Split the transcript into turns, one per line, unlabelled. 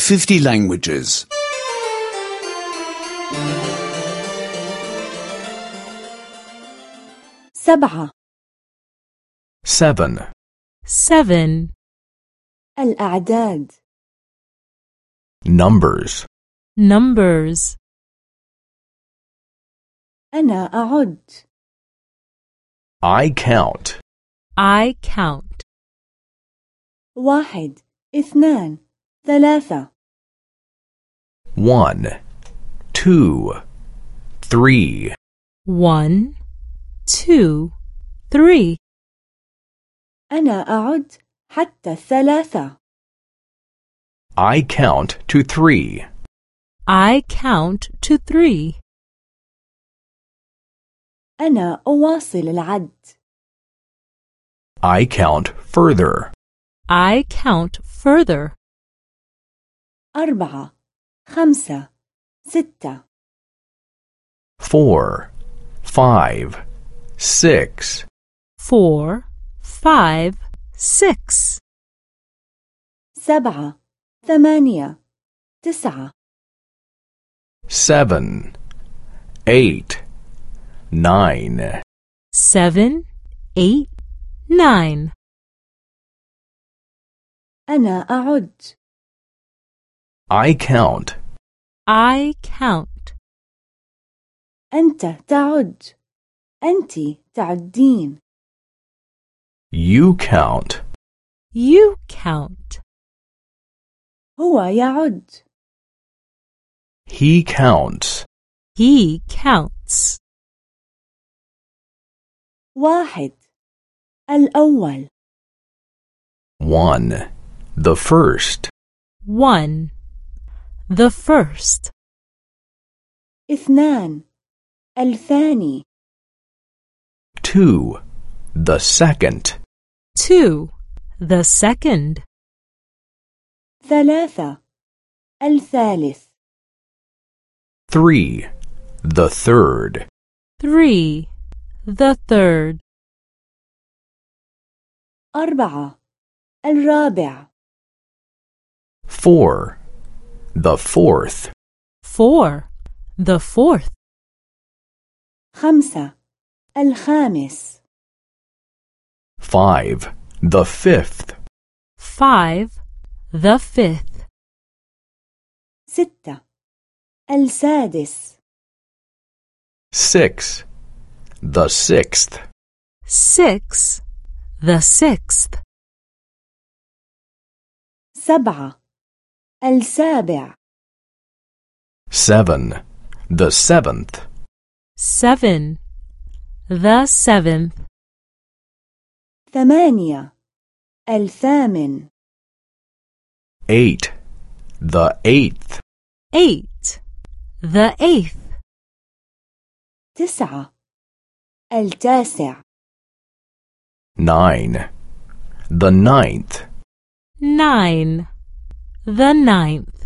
50 languages.
7.
7.
7.
الأعداد.
Numbers.
Numbers.
أنا أعد.
I count.
I count.
1 2 3
1, 2, 3.
1, 2, 3.
أنا أعد حتى 3.
I count to 3.
I count to 3.
أنا أواصل العد.
I count further.
I count further.
4 5 6
4, 5, 6.
4, 5, 6.
7 8 9
7, 8, 9.
7, 8, 9.
أنا أعد.
I count.
I count.
أنت تعد. أنت تعدين.
You count.
You count.
هو يعد.
He counts.
He counts.
1 الأول.
1, the first.
1, the first.
2 الثاني.
2, the second.
2, the second.
3 الثالث.
3, the third.
3, the third.
4 الرابع.
4, the fourth.
4, the fourth.
5 الخامس.
5, the fifth.
5, the fifth.
6 السادس.
6, the sixth.
6, the sixth.
7 السابع.
7, the seventh.
7, the seventh.
8 الثامن.
8, the eighth.
8, the eighth.
9 التاسع.
9, the ninth.
9, the ninth.